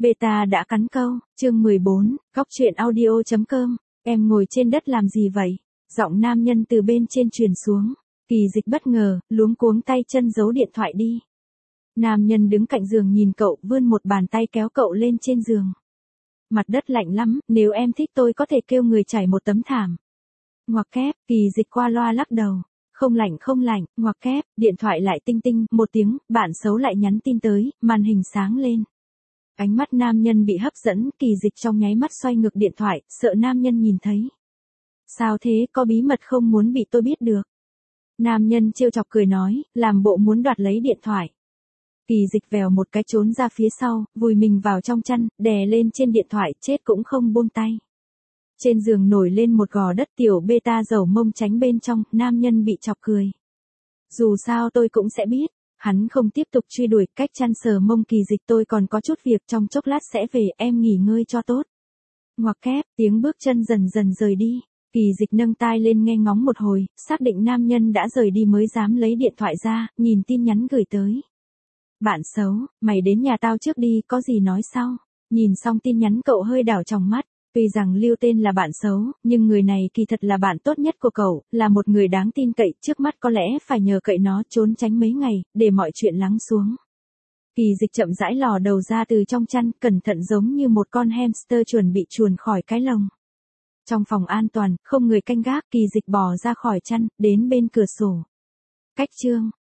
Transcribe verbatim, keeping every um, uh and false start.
Beta đã cắn câu, chương mười bốn, góc truyện audio chấm com, em ngồi trên đất làm gì vậy? Giọng nam nhân từ bên trên truyền xuống, Kỳ Dịch bất ngờ, luống cuống tay chân giấu điện thoại đi. Nam nhân đứng cạnh giường nhìn cậu, vươn một bàn tay kéo cậu lên trên giường. Mặt đất lạnh lắm, nếu em thích tôi có thể kêu người trải một tấm thảm. Ngoặc kép, Kỳ Dịch qua loa lắc đầu. Không lạnh không lạnh, ngoặc kép, điện thoại lại tinh tinh, một tiếng, bạn xấu lại nhắn tin tới, màn hình sáng lên. Ánh mắt nam nhân bị hấp dẫn, Kỳ Dịch trong nháy mắt xoay ngược điện thoại, sợ nam nhân nhìn thấy. Sao thế, có bí mật không muốn bị tôi biết được? Nam nhân trêu chọc cười nói, làm bộ muốn đoạt lấy điện thoại. Kỳ Dịch vèo một cái trốn ra phía sau, vùi mình vào trong chăn, đè lên trên điện thoại, chết cũng không buông tay. Trên giường nổi lên một gò đất, tiểu Beta dầu mông tránh bên trong, nam nhân bị chọc cười. Dù sao tôi cũng sẽ biết. Hắn không tiếp tục truy đuổi, cách chăn sờ mông Kỳ Dịch, tôi còn có chút việc, trong chốc lát sẽ về, em nghỉ ngơi cho tốt. Ngoặc kép, tiếng bước chân dần dần rời đi. Kỳ Dịch nâng tai lên nghe ngóng một hồi, xác định nam nhân đã rời đi mới dám lấy điện thoại ra, nhìn tin nhắn gửi tới. Bạn xấu, mày đến nhà tao trước đi, có gì nói sau. Nhìn xong tin nhắn cậu hơi đảo tròng mắt. Tuy rằng lưu tên là bạn xấu, nhưng người này kỳ thật là bạn tốt nhất của cậu, là một người đáng tin cậy, trước mắt có lẽ phải nhờ cậy nó trốn tránh mấy ngày, để mọi chuyện lắng xuống. Kỳ Dịch chậm rãi lò đầu ra từ trong chăn, cẩn thận giống như một con hamster chuẩn bị chuồn khỏi cái lồng. Trong phòng an toàn, không người canh gác, Kỳ Dịch bò ra khỏi chăn, đến bên cửa sổ. Cách chương,